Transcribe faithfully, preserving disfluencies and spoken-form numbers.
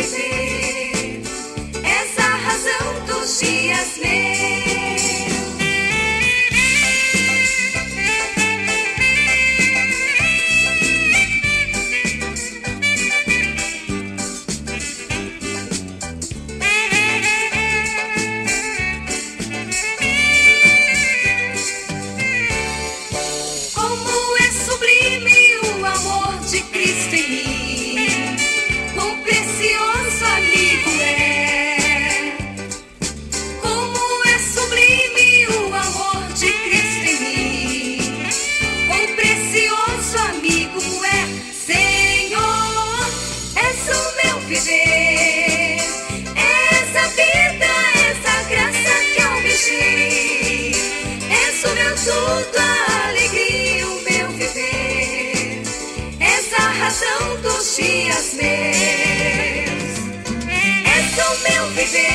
viver, és a razão dos dias meus. Como é sublime o amor de Cristo em mim, quão precioso amigo é. Como é sublime o amor de Cristo em mim, quão precioso amigo é. Senhor, és o meu viver, és a vida, és a graça que eu me enchi, és o meu tudo, a alegria, o meu viver, és a razão dos dias meus, és o meu viver.